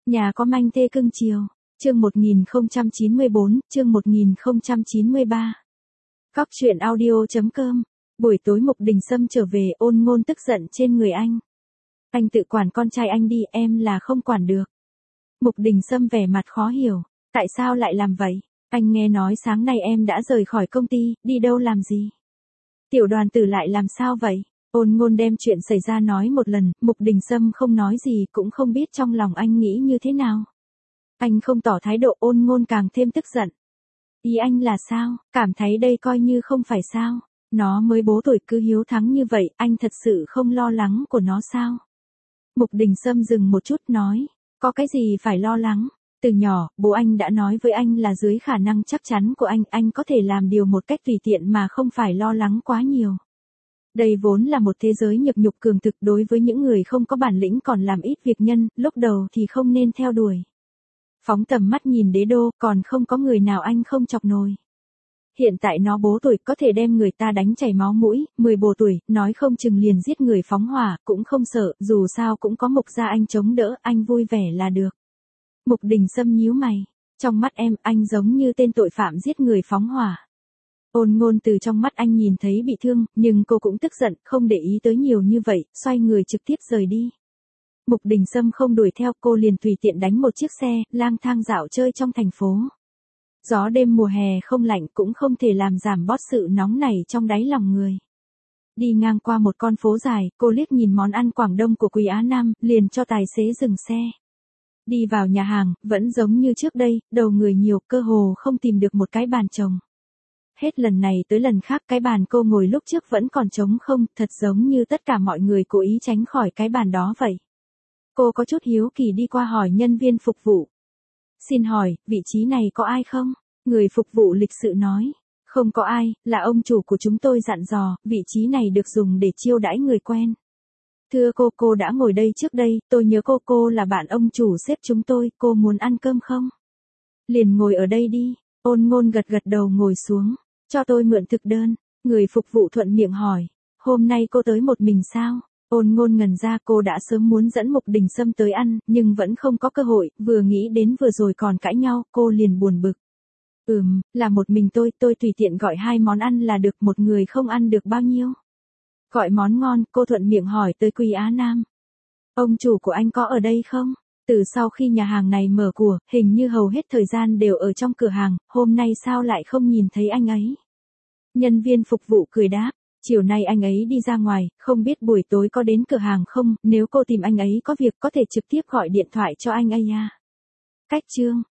Nhà có manh thê cưng chiều. Chương 1094, chương 1093. Cóc truyện audio.com. Buổi tối Mục Đình Sâm trở về, Ôn Ngôn tức giận trên người anh. Anh tự quản con trai anh đi, em là không quản được. Mục Đình Sâm vẻ mặt khó hiểu. Tại sao lại làm vậy? Anh nghe nói sáng nay em đã rời khỏi công ty, đi đâu làm gì? Tiểu Đoàn Tử lại làm sao vậy? Ôn Ngôn đem chuyện xảy ra nói một lần, Mục Đình Sâm không nói gì, cũng không biết trong lòng anh nghĩ như thế nào. Anh không tỏ thái độ, Ôn Ngôn càng thêm tức giận. Ý anh là sao? Cảm thấy đây coi như không phải sao? Nó mới bố tuổi cứ hiếu thắng như vậy, anh thật sự không lo lắng của nó sao? Mục Đình Sâm dừng một chút nói, có cái gì phải lo lắng? Từ nhỏ, bố anh đã nói với anh là dưới khả năng chắc chắn của anh có thể làm điều một cách tùy tiện mà không phải lo lắng quá nhiều. Đây vốn là một thế giới nhược nhục cường thực, đối với những người không có bản lĩnh còn làm ít việc nhân, lúc đầu thì không nên theo đuổi. Phóng tầm mắt nhìn đế đô, còn không có người nào anh không chọc nổi. Hiện tại nó bố tuổi có thể đem người ta đánh chảy máu mũi, 10 bồ tuổi, nói không chừng liền giết người phóng hỏa, cũng không sợ, dù sao cũng có Mục gia anh chống đỡ, anh vui vẻ là được. Mục Đình Sâm nhíu mày, trong mắt em, anh giống như tên tội phạm giết người phóng hỏa. Ôn Ngôn từ trong mắt anh nhìn thấy bị thương, nhưng cô cũng tức giận, không để ý tới nhiều như vậy, xoay người trực tiếp rời đi. Mục Đình Sâm không đuổi theo, cô liền tùy tiện đánh một chiếc xe, lang thang dạo chơi trong thành phố. Gió đêm mùa hè không lạnh cũng không thể làm giảm bớt sự nóng này trong đáy lòng người. Đi ngang qua một con phố dài, cô liếc nhìn món ăn Quảng Đông của Quý Á Nam, liền cho tài xế dừng xe. Đi vào nhà hàng, vẫn giống như trước đây, đầu người nhiều, cơ hồ không tìm được một cái bàn trồng. Hết lần này tới lần khác, cái bàn cô ngồi lúc trước vẫn còn trống không, thật giống như tất cả mọi người cố ý tránh khỏi cái bàn đó vậy. Cô có chút hiếu kỳ đi qua hỏi nhân viên phục vụ. Xin hỏi, vị trí này có ai không? Người phục vụ lịch sự nói. Không có ai, là ông chủ của chúng tôi dặn dò, vị trí này được dùng để chiêu đãi người quen. Thưa cô đã ngồi đây trước đây, tôi nhớ cô là bạn ông chủ xếp chúng tôi, cô muốn ăn cơm không? Liền ngồi ở đây đi. Ôn Ngôn gật đầu ngồi xuống. Cho tôi mượn thực đơn. Người phục vụ thuận miệng hỏi. Hôm nay cô tới một mình sao? Ôn Ngôn ngẩn ra, cô đã sớm muốn dẫn Mục Đình Sâm tới ăn, nhưng vẫn không có cơ hội, vừa nghĩ đến vừa rồi còn cãi nhau, cô liền buồn bực. Là một mình tôi tùy tiện gọi 2 món ăn là được, một người không ăn được bao nhiêu. Gọi món ngon, cô thuận miệng hỏi tới Quý Á Nam. Ông chủ của anh có ở đây không? Từ sau khi nhà hàng này mở của, hình như hầu hết thời gian đều ở trong cửa hàng, hôm nay sao lại không nhìn thấy anh ấy? Nhân viên phục vụ cười đáp. Chiều nay anh ấy đi ra ngoài, không biết buổi tối có đến cửa hàng không, nếu cô tìm anh ấy có việc có thể trực tiếp gọi điện thoại cho anh ấy à. Cách chương.